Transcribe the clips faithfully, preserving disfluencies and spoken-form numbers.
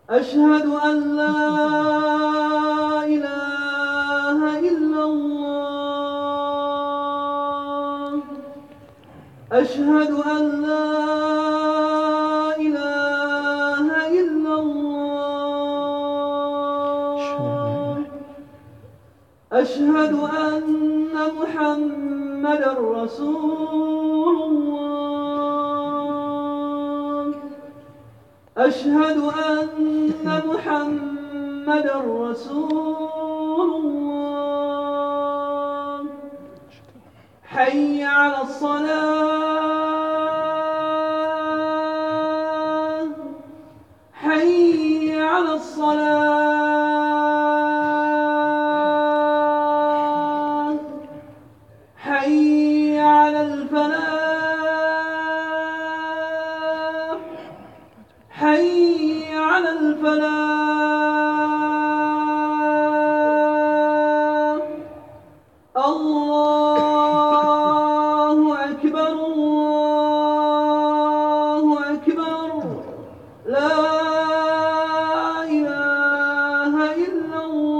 أشهد أن لا إله إلا الله. أشهد أن لا إله إلا الله. أشهد أن محمدًا رسول الله. أشهد أن محمدًا رسول الله. حي على الصلاة. حي على الصلاة. حي على الفلاح. حي على الفلاح. الله أكبر الله أكبر. لا إله إلا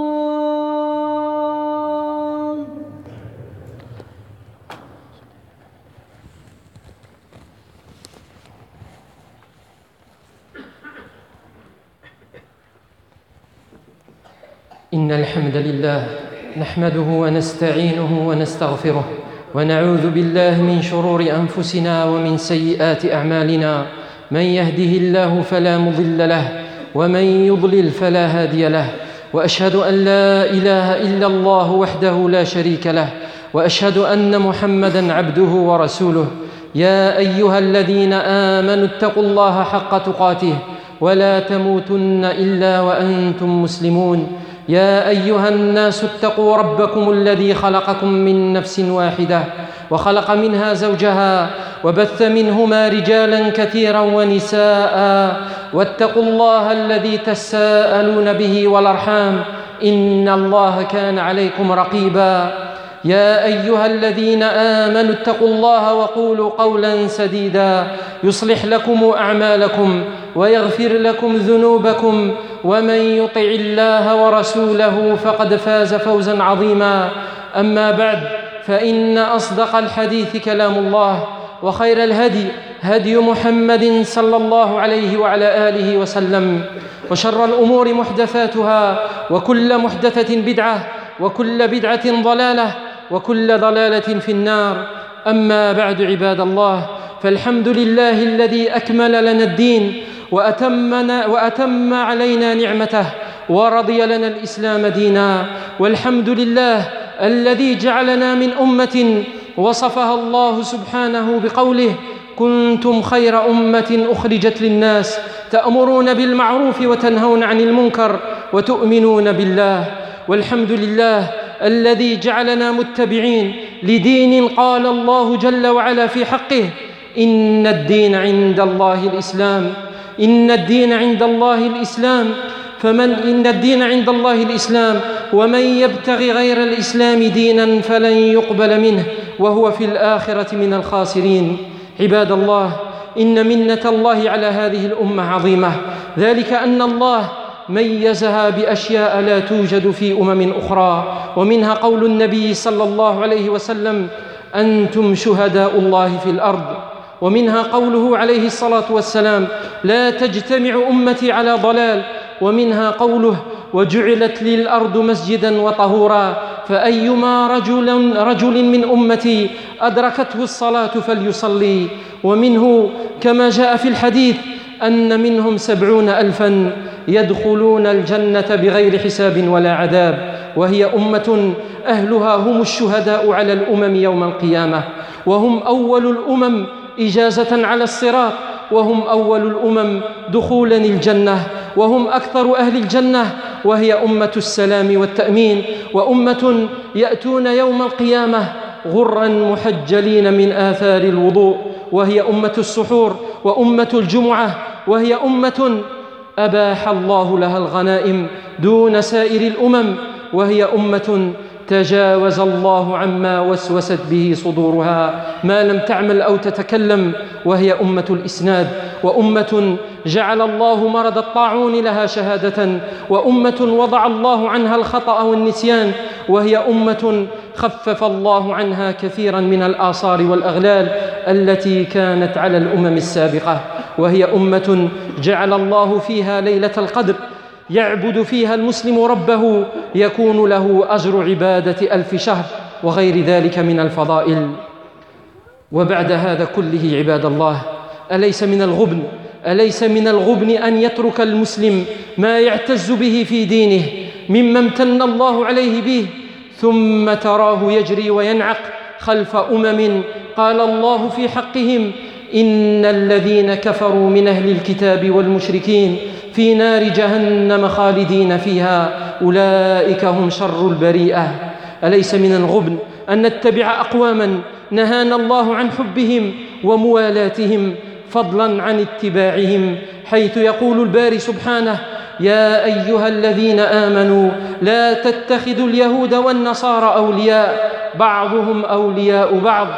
الله. إن الحمد لله نحمده ونستعينه ونستغفره ونعوذ بالله من شرور أنفسنا ومن سيئات أعمالنا. من يهده الله فلا مضل له ومن يضلل فلا هادي له. وأشهد أن لا إله إلا الله وحده لا شريك له، وأشهد أن محمدًا عبده ورسوله. يا أيها الذين آمنوا اتقوا الله حق تقاته ولا تموتن إلا وأنتم مسلمون. يا أيها الناس اتقوا ربكم الذي خلقكم من نفس واحدة وخلق منها زوجها وبث منهما رجالا كثيرا ونساء. واتقوا الله الذي تساءلون به والأرحام إن الله كان عليكم رقيبا. يا أيها الذين آمنوا اتقوا الله وقولوا قولا سديدا يصلح لكم أعمالكم ويغفر لكم ذنوبكم، ومن يطع الله ورسوله فقد فاز فوزا عظيما. أما بعد، فإن أصدق الحديث كلام الله، وخير الهدي هدي محمد صلى الله عليه وعلى آله وسلم، وشر الأمور محدثاتها، وكل محدثة بدعة، وكل بدعة ضلالة، وكل ضلالة في النار. أما بعد، عباد الله، فالحمد لله الذي أكمل لنا الدين وأتمنا وأتم علينا نعمته ورضي لنا الإسلام دينا. والحمد لله الذي جعلنا من أمة وصفها الله سبحانه بقوله: كنتم خير أمة أخرجت للناس تأمرون بالمعروف وتنهون عن المنكر وتؤمنون بالله. والحمد لله الذي جعلنا متبعين لدين قال الله جل وعلا في حقه: إن الدين عند الله الإسلام. إن الدين عند الله الإسلام فمن إن الدين عند الله الإسلام ومن يبتغي غير الإسلام دينا فلن يقبل منه وهو في الآخرة من الخاسرين. عباد الله، إن منة الله على هذه الأمة عظيمة، ذلك أن الله ميزها بأشياء لا توجد في أمم أخرى، ومنها قول النبي صلى الله عليه وسلم: أنتم شهداء الله في الأرض. ومنها قوله عليه الصلاة والسلام: لا تجتمع أمتي على ضلال. ومنها قوله: وجعلت لي الأرض مسجدا وطهورا، فأيما رجل, رجل من أمتي أدركته الصلاة فليصلي. ومنه كما جاء في الحديث أن منهم سبعون ألفا يدخلون الجنة بغير حساب ولا عذاب، وهي أمة أهلها هم الشهداء على الأمم يوم القيامة، وهم أول الأمم إجازة على الصراط، وهم أول الأمم دخولا الجنة، وهم أكثر أهل الجنة، وهي أمة السلام والتأمين، وأمة يأتون يوم القيامة غرا محجلين من آثار الوضوء، وهي أمة السحور، وأمة الجمعة، وهي أمة أباح الله لها الغنائم دون سائر الأمم، وهي أمة تجاوز الله عما وسوست به صدورها ما لم تعمل أو تتكلم، وهي أمة الإسناد، وأمة جعل الله مرض الطاعون لها شهادة، وأمة وضع الله عنها الخطأ والنسيان، وهي أمة خفف الله عنها كثيرا من الآثار والأغلال التي كانت على الأمم السابقة، وهي أمة جعل الله فيها ليلة القدر يعبد فيها المسلم ربه يكون له أجر عبادة ألف شهر وغير ذلك من الفضائل. وبعد هذا كله عباد الله، أليس من الغبن أليس من الغبن أن يترك المسلم ما يعتز به في دينه مما امتن الله عليه به، ثم تراه يجري وينعق خلف أمم قال الله في حقهم إن الذين كفروا من أهل الكتاب والمشركين في نار جهنم خالدين فيها أولئك هم شر البريئة. أليس من الغبن أن نتبع أقواما نهانا الله عن حبهم وموالاتهم فضلا عن اتباعهم، حيث يقول الباري سبحانه يا أيها الذين آمنوا لا تتخذوا اليهود والنصارى أولياء بعضهم أولياء بعض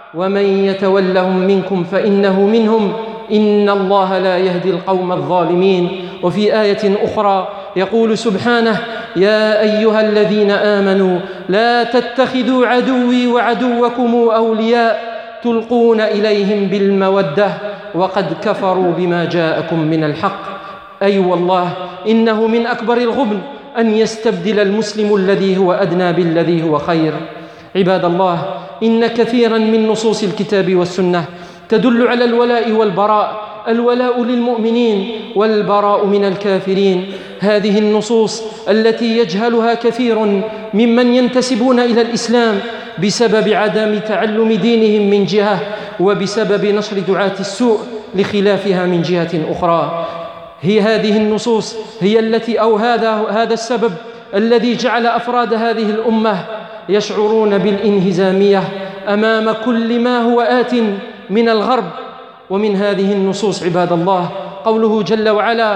ومن يتولهم منكم فإنه منهم إن الله لا يهدي القوم الظالمين. وفي آية أخرى يقول سبحانه يا أيها الذين آمنوا لا تتخذوا عدوي وعدوكم أولياء تلقون إليهم بالمودة وقد كفروا بما جاءكم من الحق. أي والله إنه من أكبر الغبن أن يستبدل المسلم الذي هو أدنى بالذي هو خير. عباد الله، إن كثيرا من نصوص الكتاب والسنة تدل على الولاء والبراء، الولاء للمؤمنين والبراء من الكافرين. هذه النصوص التي يجهلها كثير ممن ينتسبون إلى الإسلام بسبب عدم تعلم دينهم من جهة وبسبب نشر دعاة السوء لخلافها من جهة أخرى. هي هذه النصوص هي التي أو هذا هذا السبب الذي جعل أفراد هذه الأمة يشعرون بالانهزامية أمام كل ما هو آت من الغرب. ومن هذه النصوص عباد الله قوله جل وعلا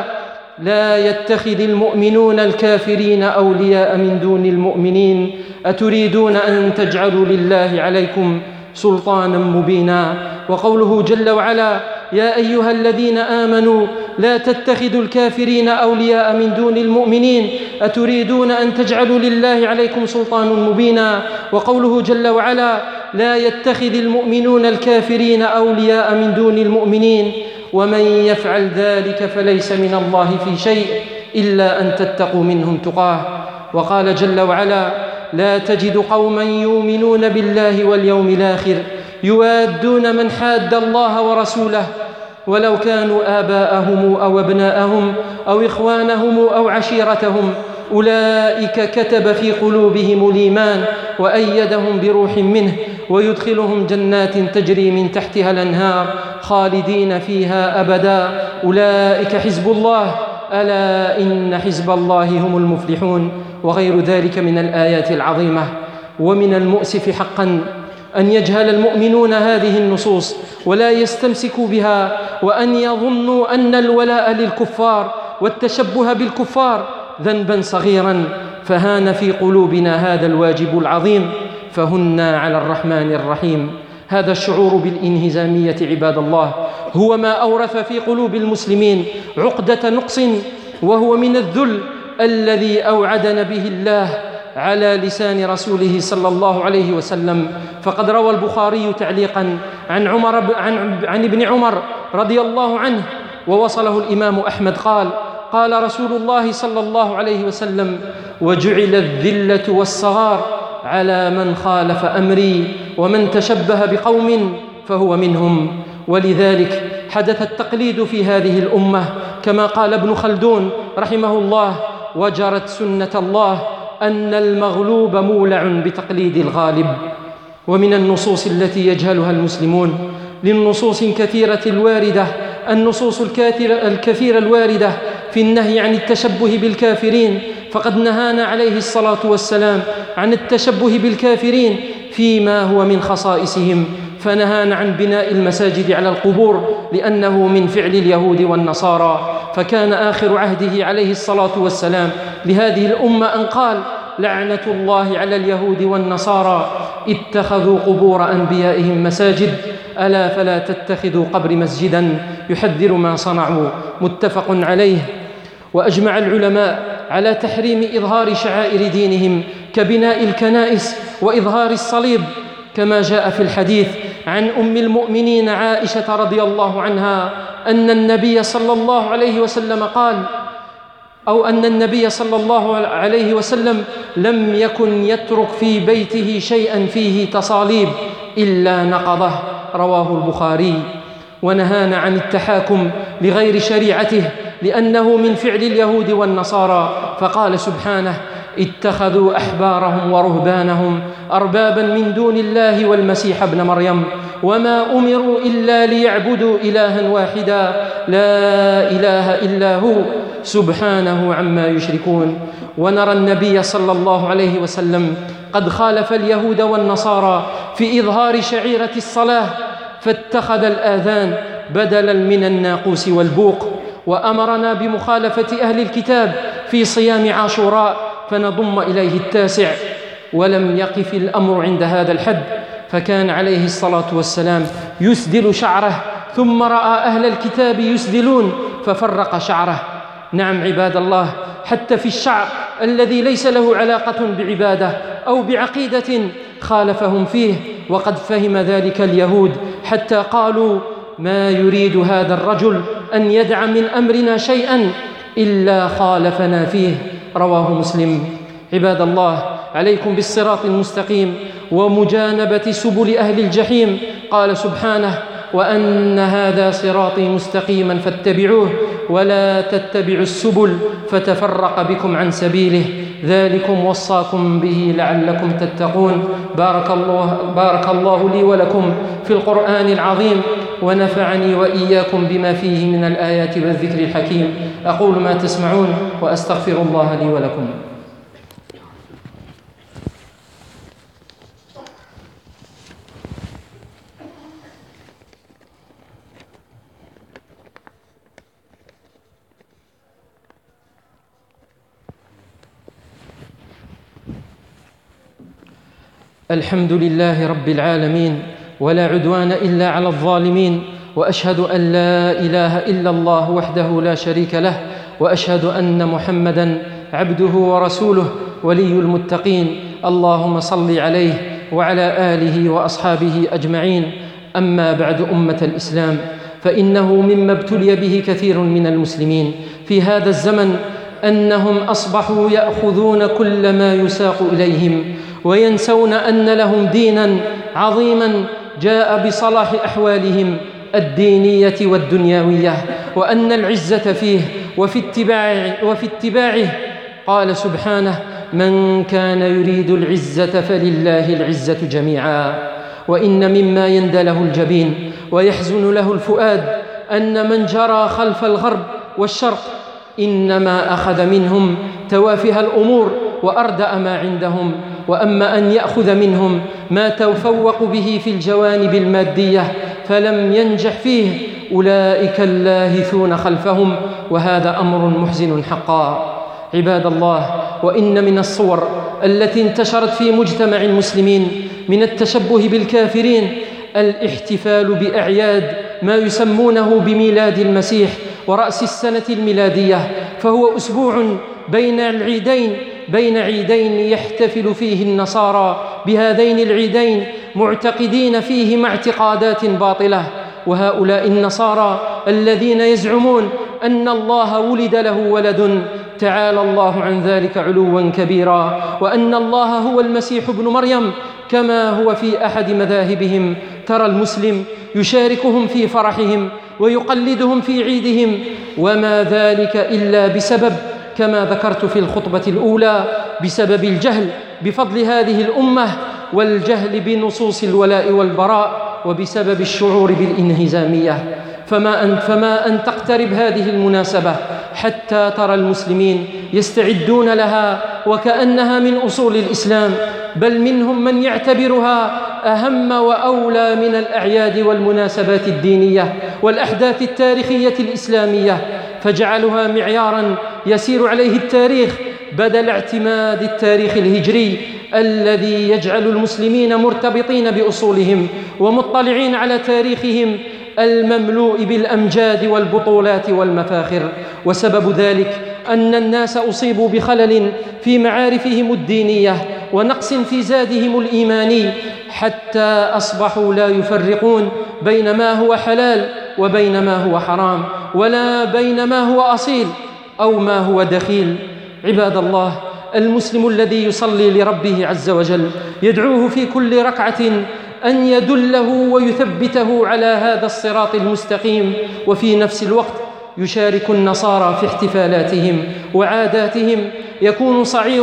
لا يتخذ المؤمنون الكافرين أولياء من دون المؤمنين أتريدون أن تجعلوا لله عليكم سلطانا مبينا. وقوله جل وعلا يا أيها الذين آمنوا لا تتخذوا الكافرين أولياء من دون المؤمنين أتريدون أن تجعلوا لله عليكم سلطانا مبينا. وقوله جل وعلا لا يتخذ المؤمنون الكافرين أولياء من دون المؤمنين ومن يفعل ذلك فليس من الله في شيء إلا أن تتقوا منهم تقاه. وقال جل وعلا لا تجد قوما يؤمنون بالله واليوم الآخر يوادون من حاد الله ورسوله ولو كانوا آباءهم أو أبناءهم أو إخوانهم أو عشيرتهم أولئك كتب في قلوبهم الإيمان وأيدهم بروح منه ويدخلهم جنات تجري من تحتها الأنهار خالدين فيها أبدا أولئك حزب الله ألا إن حزب الله هم المفلحون. وغير ذلك من الآيات العظيمة. ومن المؤسف حقا أن يجهل المؤمنون هذه النصوص ولا يستمسكوا بها وأن يظنوا أن الولاء للكفار والتشبه بالكفار ذنبا صغيرا، فهان في قلوبنا هذا الواجب العظيم فهنا على الرحمن الرحيم. هذا الشعور بالانهزامية عباد الله هو ما أورث في قلوب المسلمين عقدة نقص، وهو من الذل الذي أوعدنا به الله على لسان رسوله صلى الله عليه وسلم. فقد روى البخاري تعليقا عن عمر عن, عن ابن عمر رضي الله عنه ووصله الإمام أحمد قال قال رسول الله صلى الله عليه وسلم وجعل الذلة والصغار على من خالف أمري ومن تشبه بقوم فهو منهم. ولذلك حدث التقليد في هذه الأمة كما قال ابن خلدون رحمه الله وجرت سنة الله أن المغلوب مولع بتقليد الغالب. ومن النصوص التي يجهلها المسلمون للنصوص كثيرة الواردة النصوص الكثيرة الواردة في النهي عن التشبه بالكافرين، فقد نهانا عليه الصلاة والسلام عن التشبه بالكافرين فيما هو من خصائصهم، فنهانا عن بناء المساجد على القبور لأنه من فعل اليهود والنصارى. فكان آخر عهده عليه الصلاة والسلام لهذه الأمة أن قال لعنة الله على اليهود والنصارى اتخذوا قبور أنبيائهم مساجد ألا فلا تتخذوا قبر مسجدا يحذر ما صنعوا متفق عليه. وأجمع العلماء على تحريم إظهار شعائر دينهم كبناء الكنائس وإظهار الصليب، كما جاء في الحديث عن أم المؤمنين عائشة رضي الله عنها أن النبي صلى الله عليه وسلم قال أو أن النبي صلى الله عليه وسلم لم يكن يترك في بيته شيئا فيه تصاليب إلا نقضه، رواه البخاري. ونهانا عن التحاكم لغير شريعته لأنه من فعل اليهود والنصارى، فقال سبحانه: اتخذوا أحبارهم ورهبانهم أربابا من دون الله والمسيح ابن مريم وما أمروا إلا ليعبدوا إلها واحدا لا إله إلا هو سبحانه عما يشركون. ونرى النبي صلى الله عليه وسلم قد خالف اليهود والنصارى في إظهار شعيرة الصلاة، فاتخذ الآذان بدلا من الناقوس والبوق، وأمرنا بمخالفة أهل الكتاب في صيام عاشوراء فنضم إليه التاسع. ولم يقف الأمر عند هذا الحد، فكان عليه الصلاة والسلام يسدل شعره ثم رأى أهل الكتاب يسدلون ففرق شعره. نعم عباد الله، حتى في الشعر الذي ليس له علاقة بعبادة أو بعقيدة خالفهم فيه، وقد فهم ذلك اليهود حتى قالوا: ما يريد هذا الرجل أن يدع من أمرنا شيئا إلا خالفنا فيه، رواه مسلم. عباد الله، عليكم بالصراط المستقيم ومجانبة سبل أهل الجحيم. قال سبحانه: وأن هذا صراطي مستقيما فاتبعوه ولا تتبعوا السبل فتفرق بكم عن سبيله، ذلكم وصاكم به لعلكم تتقون. بارك الله, بارك الله لي ولكم في القرآن العظيم، ونفعني وإياكم بما فيه من الآيات والذكر الحكيم. أقول ما تسمعون وأستغفر الله لي ولكم. الحمد لله رب العالمين، ولا عدوان إلا على الظالمين، وأشهد أن لا إله إلا الله وحده لا شريك له، وأشهد أن محمدًا عبده ورسوله ولي المتقين. اللهم صل عليه وعلى آله وأصحابه أجمعين. أما بعد، أمة الإسلام، فإنه مما ابتلي به كثير من المسلمين في هذا الزمن أنهم أصبحوا يأخذون كل ما يساق إليهم وينسون أن لهم ديناً عظيماً جاء بصلاح أحوالهم الدينية والدنيوية، وأن العزة فيه وفي اتباعه, وفي اتباعه. قال سبحانه: من كان يريد العزة فلله العزة جميعاً. وإن مما يندى له الجبين ويحزن له الفؤاد أن من جرى خلف الغرب والشرق إنما أخذ منهم توافه الأمور وأردأ ما عندهم، وأما أن يأخذ منهم ما تفوق به في الجوانب المادية فلم ينجح فيه، أولئك اللاهثون خلفهم، وهذا أمر محزن حقا. عباد الله، وإن من الصور التي انتشرت في مجتمع المسلمين من التشبه بالكافرين الاحتفال بأعياد ما يسمونه بميلاد المسيح ورأس السنة الميلادية، فهو أسبوع بين العيدين بين عيدين يحتفل فيه النصارى بهذين العيدين معتقدين فيهما اعتقادات باطلة. وهؤلاء النصارى الذين يزعمون أن الله ولد له ولد، تعالى الله عن ذلك علوا كبيرا، وأن الله هو المسيح ابن مريم كما هو في أحد مذاهبهم، ترى المسلم يشاركهم في فرحهم ويقلدهم في عيدهم، وما ذلك إلا بسبب، كما ذكرت في الخطبة الأولى، بسبب الجهل بفضل هذه الأمة والجهل بنصوص الولاء والبراء، وبسبب الشعور بالانهزامية. فما أن, فما أن تقترب هذه المناسبة حتى ترى المسلمين يستعدون لها وكأنها من أصول الإسلام، بل منهم من يعتبرها أهم وأولى من الأعياد والمناسبات الدينية والأحداث التاريخية الإسلامية، فجعلها معياراً يسير عليه التاريخ بدل اعتماد التاريخ الهجري الذي يجعل المسلمين مرتبطين بأصولهم ومطلعين على تاريخهم المملوء بالأمجاد والبطولات والمفاخر. وسبب ذلك أن الناس أصيبوا بخلل في معارفهم الدينية ونقص في زادهم الإيماني، حتى أصبحوا لا يفرقون بين ما هو حلال وبين ما هو حرام، ولا بين ما هو أصيل أو ما هو دخيل. عباد الله، المسلم الذي يصلي لربه عز وجل يدعوه في كل ركعة أن يدله ويثبته على هذا الصراط المستقيم، وفي نفس الوقت يشارك النصارى في احتفالاتهم وعاداتهم، يكون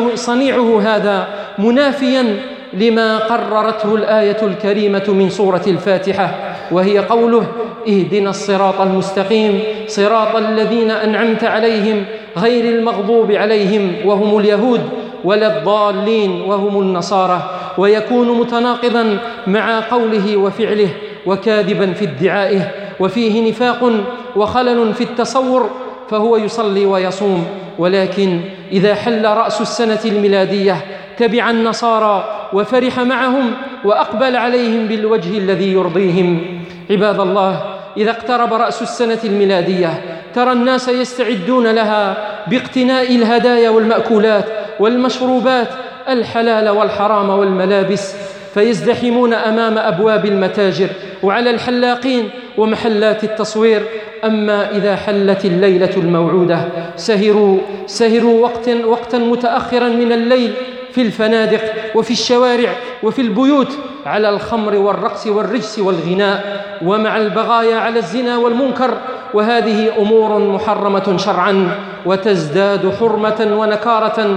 صنيعه هذا منافياً لما قررته الآية الكريمة من سورة الفاتحة، وهي قوله: اهدنا الصراط المستقيم صراط الذين أنعمت عليهم غير المغضوب عليهم وهم اليهود ولا الضالين وهم النصارى. ويكون متناقضاً مع قوله وفعله، وكاذباً في ادعائه، وفيه نفاق وخلل في التصور، فهو يصلي ويصوم، ولكن إذا حل رأس السنة الميلادية تبع النصارى وفرح معهم وأقبل عليهم بالوجه الذي يرضيهم. عباد الله، إذا اقترب رأس السنة الميلادية ترى الناس يستعدون لها باقتناء الهدايا والمأكولات والمشروبات، الحلال والحرام والملابس، فيزدحمون أمام أبواب المتاجر وعلى الحلاقين ومحلات التصوير. أما إذا حلت الليلة الموعودة سهروا, سهروا وقتا, وقتا متأخرا من الليل في الفنادق وفي الشوارع وفي البيوت على الخمر والرقص والرجس والغناء، ومع البغايا على الزنا والمنكر، وهذه أمور محرمة شرعا، وتزداد حرمة ونكارة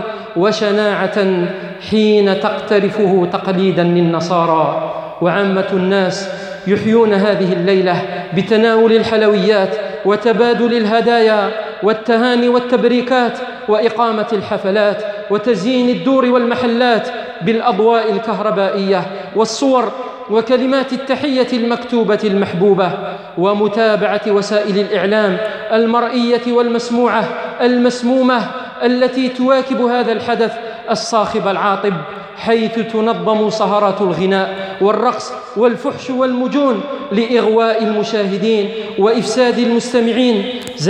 وشناعة حين تقترفه تقليدا للنصارى. وعامة الناس يحيون هذه الليلة بتناول الحلويات وتبادل الهدايا والتهاني والتبريكات وإقامة الحفلات وتزيين الدور والمحلات بالأضواء الكهربائية والصور وكلمات التحية المكتوبة المحبوبة، ومتابعة وسائل الإعلام المرئية والمسموعة المسمومة التي تواكب هذا الحدث الصاخب العاطب، حيث تنظم سهرات الغناء والرقص والفحش والمجون لإغواء المشاهدين وإفساد المستمعين،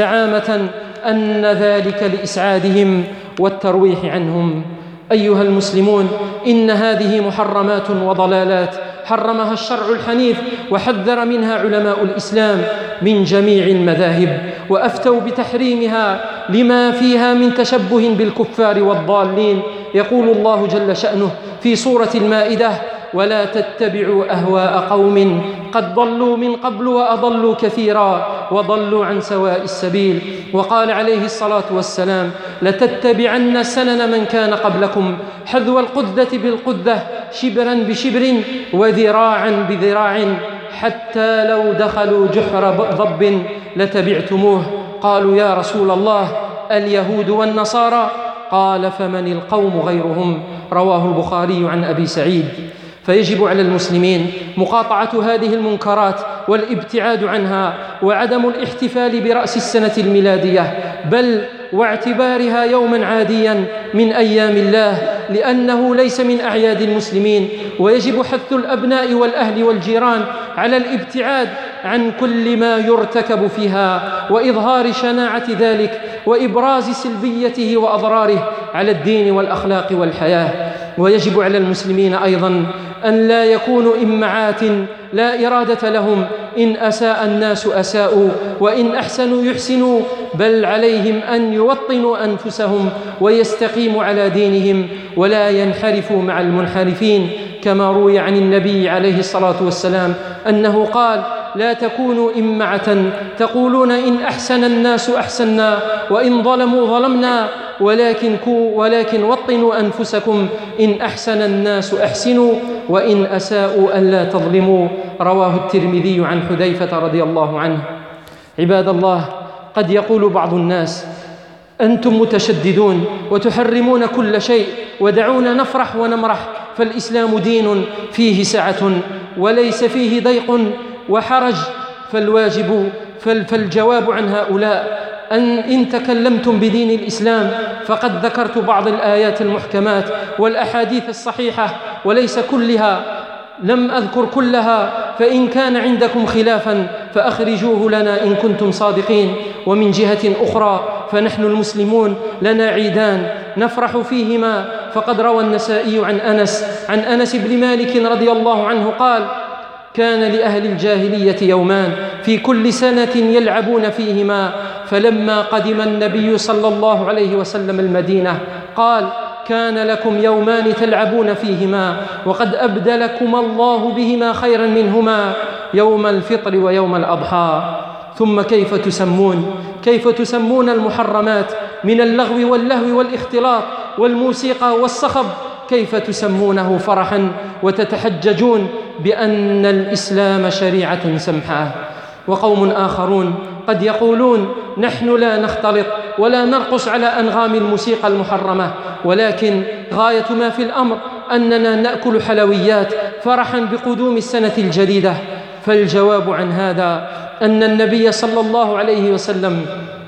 زعامة أن ذلك لإسعادهم والترويح عنهم. أيها المسلمون، إن هذه محرمات وضلالات حرمها الشرع الحنيف، وحذر منها علماء الإسلام من جميع المذاهب، وأفتوا بتحريمها لما فيها من تشبه بالكفار والضالين. يقول الله جل شأنه في سورة المائدة: ولا تتبعوا أهواء قوم قد ضلوا من قبل وأضلوا كثيرا وضلوا عن سواء السبيل. وقال عليه الصلاة والسلام: لتتبعن سنن من كان قبلكم حذو القذة بالقذة شبرا بشبر وذراعا بذراع حتى لو دخلوا جحر ضب لتبعتموه. قالوا: يا رسول الله، اليهود والنصارى؟ قال: فمن القوم غيرهم؟ رواه البخاري عن أبي سعيد. فيجب على المسلمين مقاطعة هذه المنكرات والابتعاد عنها، وعدم الاحتفال برأس السنة الميلادية، بل واعتبارها يوما عاديا من أيام الله، لأنه ليس من أعياد المسلمين. ويجب حث الأبناء والأهل والجيران على الابتعاد عن كل ما يرتكب فيها، وإظهار شناعة ذلك وإبراز سلبيته وأضراره على الدين والأخلاق والحياة. ويجب على المسلمين أيضا أن لا يكونوا إمعات لا إرادة لهم، إن أساء الناس أساءوا وإن أحسنوا يحسنوا، بل عليهم أن يوطنوا أنفسهم ويستقيموا على دينهم ولا ينحرفوا مع المنحرفين، كما روي عن النبي عليه الصلاة والسلام أنه قال: لا تكونوا إمعة تقولون إن أحسن الناس أحسنا وإن ظلموا ظلمنا، ولكن, ولكن وطنوا أنفسكم، إن أحسن الناس أحسنوا وإن أساءوا ألا تظلموا. رواه الترمذي عن حذيفة رضي الله عنه. عباد الله، قد يقول بعض الناس: أنتم متشددون وتحرمون كل شيء، ودعونا نفرح ونمرح، فالإسلام دين فيه سعة وليس فيه ضيق وحرج. فالواجب فالجواب عن هؤلاء أن إن تكلمتم بدين الإسلام فقد ذكرت بعض الآيات المحكمات والأحاديث الصحيحة وليس كلها، لم أذكر كلها، فإن كان عندكم خلافا فأخرجوه لنا إن كنتم صادقين. ومن جهة أخرى فنحن المسلمون لنا عيدان نفرح فيهما، فقد روى النسائي عن أنس عن أنس بن مالك رضي الله عنه قال: كان لأهل الجاهلية يومان في كل سنة يلعبون فيهما، فلما قدم النبي صلى الله عليه وسلم المدينة قال: كان لكم يومان تلعبون فيهما، وقد أبدلكم الله بهما خيرا منهما، يوم الفطر ويوم الأضحى. ثم كيف تسمون كيف تسمون المحرمات من اللغو واللهو والاختلاط والموسيقى والصخب، كيف تسمونه فرحا وتتحججون بأن الإسلام شريعة سمحة؟ وقوم آخرون قد يقولون: نحن لا نختلط ولا نرقص على أنغام الموسيقى المحرمة، ولكن غاية ما في الأمر أننا نأكل حلويات فرحا بقدوم السنة الجديدة. فالجواب عن هذا أن النبي صلى الله عليه وسلم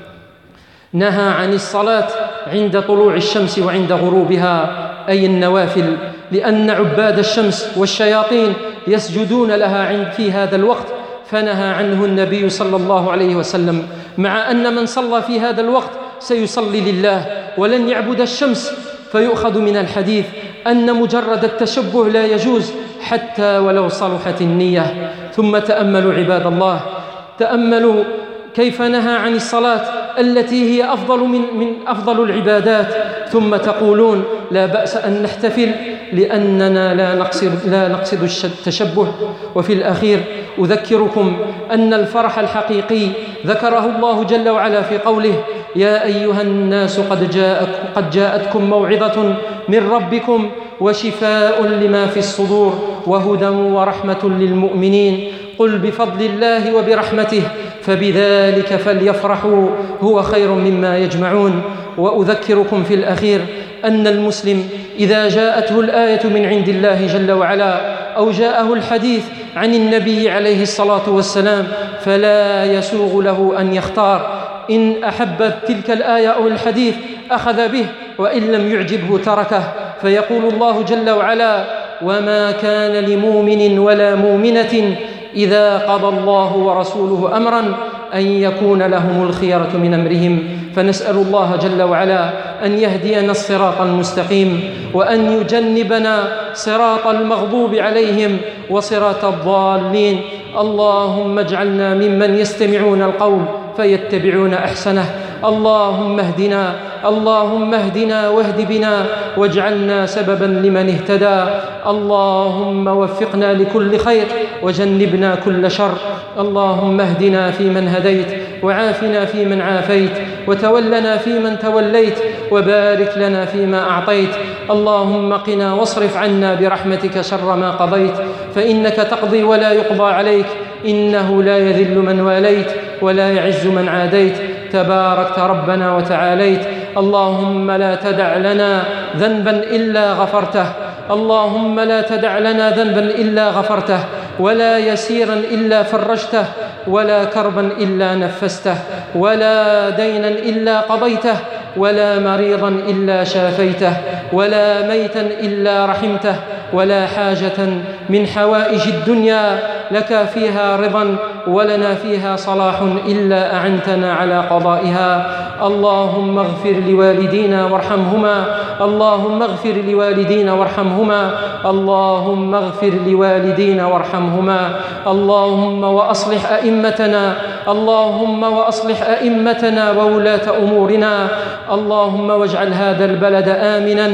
نهى عن الصلاة عند طلوع الشمس وعند غروبها، أي النوافل، لأن عباد الشمس والشياطين يسجدون لها عند في هذا الوقت، فنهى عنه النبي صلى الله عليه وسلم، مع أن من صلى في هذا الوقت سيصلي لله ولن يعبد الشمس. فيؤخذ من الحديث أن مجرد التشبه لا يجوز حتى ولو صلحت النية. ثم تأملوا عباد الله، تأملوا كيف نهى عن الصلاة التي هي أفضل من, من أفضل العبادات، ثم تقولون لا بأس أن نحتفل لأننا لا نقصد, لا نقصد التشبه. وفي الأخير أذكركم أن الفرح الحقيقي ذكره الله جل وعلا في قوله: يا أيها الناس قد, جاءك قد جاءتكم موعظة من ربكم وشفاء لما في الصدور وهدى ورحمة للمؤمنين، قل بفضل الله وبرحمته فبذلك فليفرحوا هو خير مما يجمعون. وأذكركم في الأخير أن المسلم إذا جاءته الآية من عند الله جل وعلا أو جاءه الحديث عن النبي عليه الصلاة والسلام فلا يسوغ له أن يختار، إن أحب تلك الآية أو الحديث أخذ به، وإن لم يعجبه تركه. فيقول الله جل وعلا: وما كان لمؤمن ولا مؤمنة إذا قضى الله ورسوله أمرا أن يكون لهم الخيرة من أمرهم. فنسأل الله جل وعلا أن يهدينا الصراط المستقيم، وأن يجنبنا صراط المغضوب عليهم وصراط الضالين. اللهم اجعلنا ممن يستمعون القول فيتبعون أحسنه. اللهم اهدنا اللهم اهدنا واهد بنا واجعلنا سببا لمن اهتدى. اللهم وفقنا لكل خير وجنبنا كل شر. اللهم اهدنا فيمن هديت، وعافنا فيمن عافيت، وتولنا فيمن توليت، وبارك لنا فيما أعطيت. اللهم قنا واصرف عنا برحمتك شر ما قضيت، فإنك تقضي ولا يقضى عليك، إنه لا يذل من واليت ولا يعز من عاديت، تباركت ربنا وتعاليت. اللهم لا تدع لنا ذنبا إلا غفرته اللهم لا تدع لنا ذنبا إلا غفرته، ولا يسيرا إلا فرجته، ولا كربا إلا نفسته، ولا دينا إلا قضيته، ولا مريضا إلا شافيته، ولا ميتا إلا رحمته، ولا حاجة من حوائج الدنيا لك فيها رضا ولنا فيها صلاح إلا أعنتنا على قضائها. اللهم اغفر لوالدينا وارحمهما اللهم اغفر لوالدينا وارحمهما اللهم اغفر لوالدينا وارحمهما اللهم وأصلح أئمتنا اللهم وأصلح أئمتنا وولاة أمورنا. اللهم واجعل هذا البلد آمنا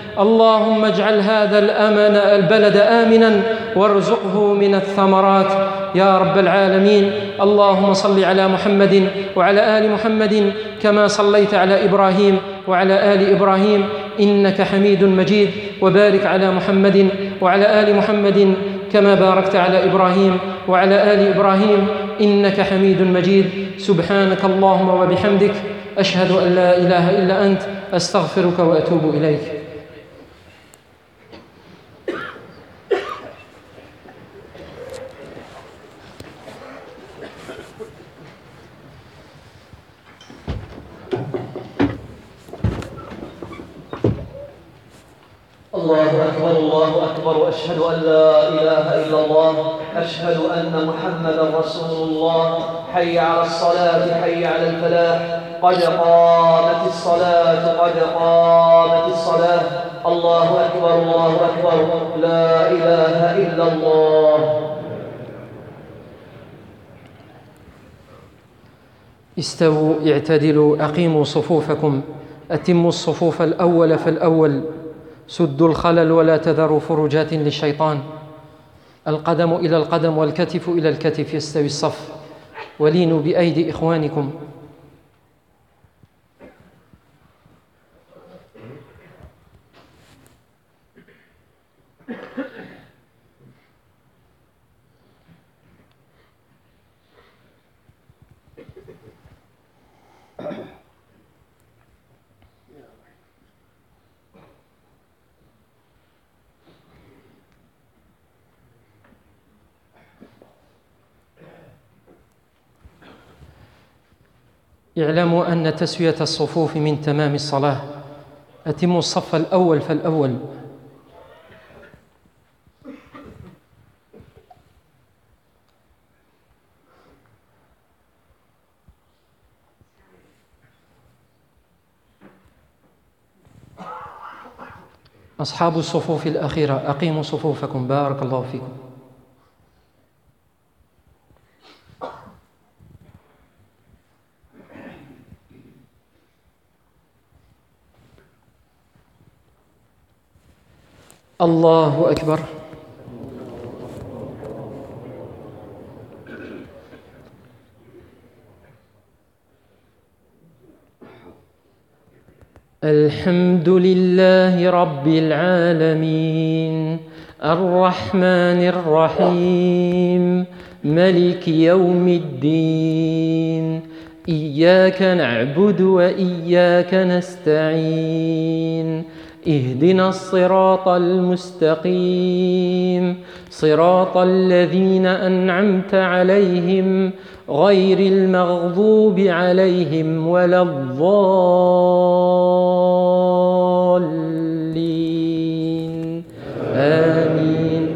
اللهم اجعل هذا الأمن البلد آمنا وارزقه من الثمرات يا رب العالمين. اللهم صل على محمد وعلى آل محمد كما صليت على إبراهيم وعلى آل إبراهيم إنك حميد مجيد، وبارك على محمد وعلى آل محمد كما باركت على إبراهيم وعلى آل إبراهيم إنك حميد مجيد. سبحانك اللهم وبحمدك أشهد أن لا إله إلا أنت أستغفرك وأتوب إليك. الله أكبر الله أكبر وأشهد أن لا إله إلا الله أشهد أن محمدا رسول الله حي على الصلاة حي على الفلاح قد قامت الصلاة قد قامت الصلاة الله أكبر الله أكبر لا إله إلا الله. استووا اعتدلوا أقيموا صفوفكم أتموا الصفوف الأول فالأول سدوا الخلل ولا تذروا فرجات للشيطان. القدم إلى القدم والكتف إلى الكتف يستوي الصف ولينوا بأيدي إخوانكم. اعلموا أن تسوية الصفوف من تمام الصلاة. أتموا الصف الأول فالأول. أصحاب الصفوف الأخيرة أقيموا صفوفكم بارك الله فيكم. الله أكبر. الحمد لله رب العالمين الرحمن الرحيم ملك يوم الدين إياك نعبد وإياك نستعين اهدنا الصراط المستقيم صراط الذين أنعمت عليهم غير المغضوب عليهم ولا الضالين آمين.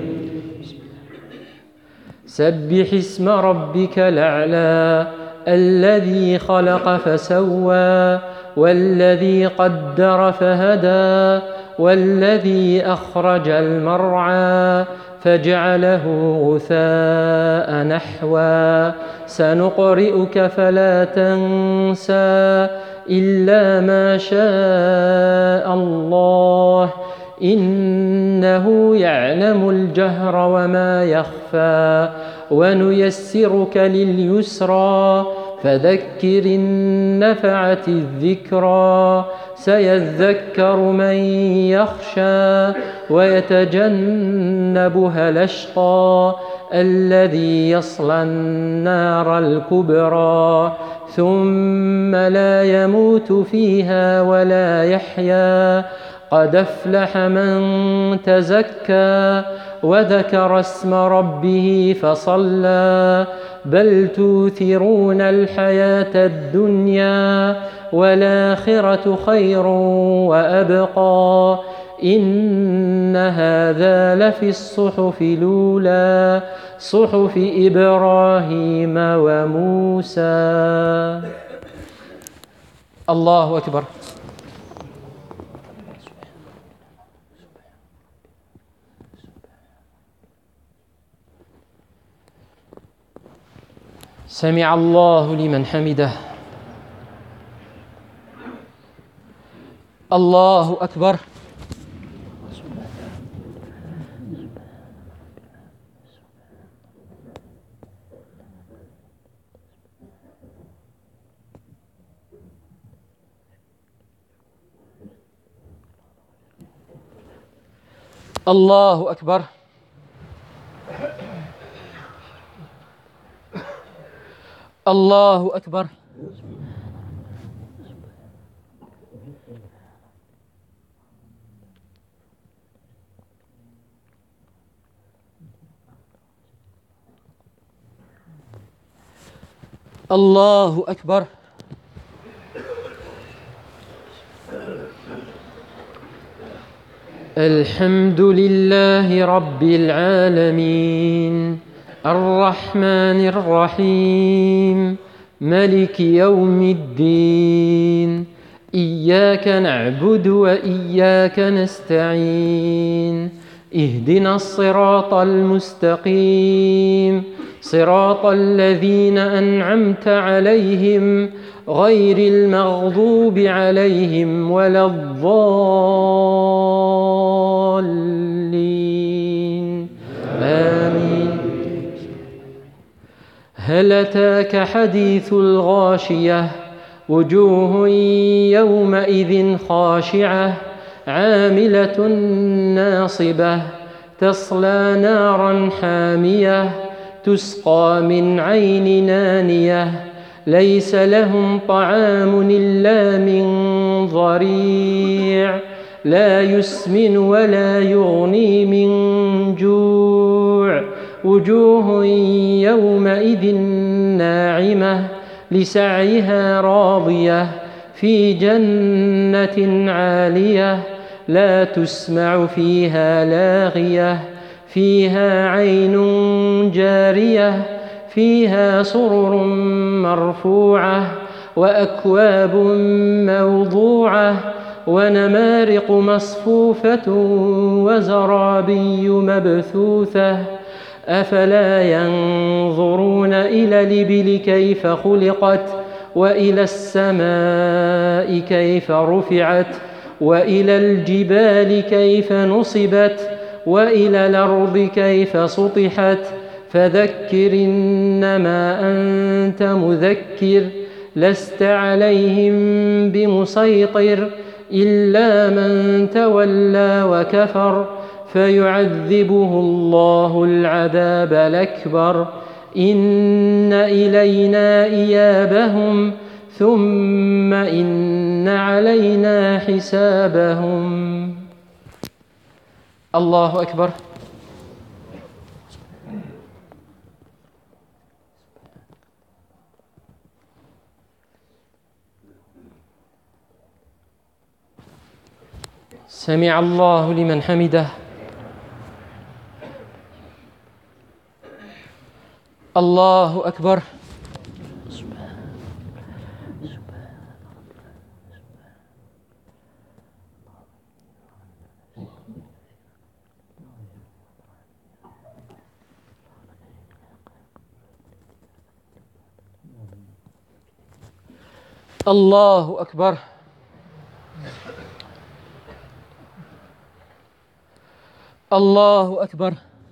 سبح اسم ربك الأعلى الذي خلق فسوى والذي قدر فهدى والذي أخرج المرعى فجعله غثاء نحوا سنقرئك فلا تنسى إلا ما شاء الله إنه يعلم الجهر وما يخفى ونيسرك لليسرى فذكر إن نفعت الذكرى سيذكر من يخشى ويتجنبها الأشقى الذي يصلى النار الكبرى ثم لا يموت فيها ولا يحيا قد أفلح من تزكى وذكر اسم ربه فصلى بل توثرون الحياة الدنيا والآخرة خير وأبقى إن هذا لفي الصحف الأولى صحف إبراهيم وموسى. الله أكبر. سمع الله لمن حمده. الله أكبر. الله أكبر. الله أكبر. الله أكبر. الحمد لله رب العالمين الرحمن الرحيم ملك يوم الدين إياك نعبد وإياك نستعين اهدنا الصراط المستقيم صراط الذين أنعمت عليهم غير المغضوب عليهم ولا الضالين آمين. هل أتاك حديث الغاشية وجوه يومئذ خاشعة عاملة ناصبة تصلى نارا حامية تسقى من عين نانية ليس لهم طعام إلا من ضريع لا يسمن ولا يغني من جوع وجوه يومئذ ناعمة لسعيها راضية في جنة عالية لا تسمع فيها لاغية فيها عين جارية فيها سرر مرفوعة وأكواب موضوعة ونمارق مصفوفة وزرابي مبثوثة أفلا ينظرون إلى الإبل كيف خلقت وإلى السماء كيف رفعت وإلى الجبال كيف نصبت وإلى الأرض كيف سطحت فذكر إنما أنت مذكر لست عليهم بمسيطر إلا من تولى وكفر فيعذبه الله العذاب الأكبر إن إلينا إيابهم ثم إن علينا حسابهم. الله أكبر. سمع الله لمن حمده. الله أكبر. الله أكبر. الله أكبر.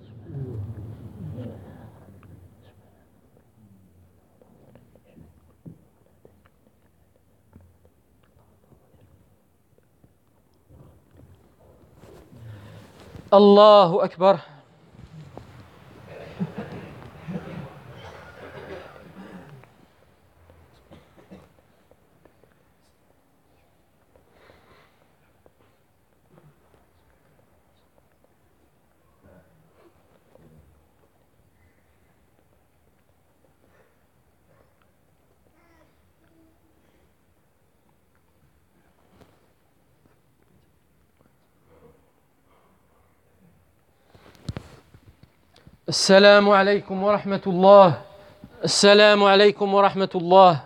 الله أكبر. السلام عليكم ورحمة الله. السلام عليكم ورحمة الله.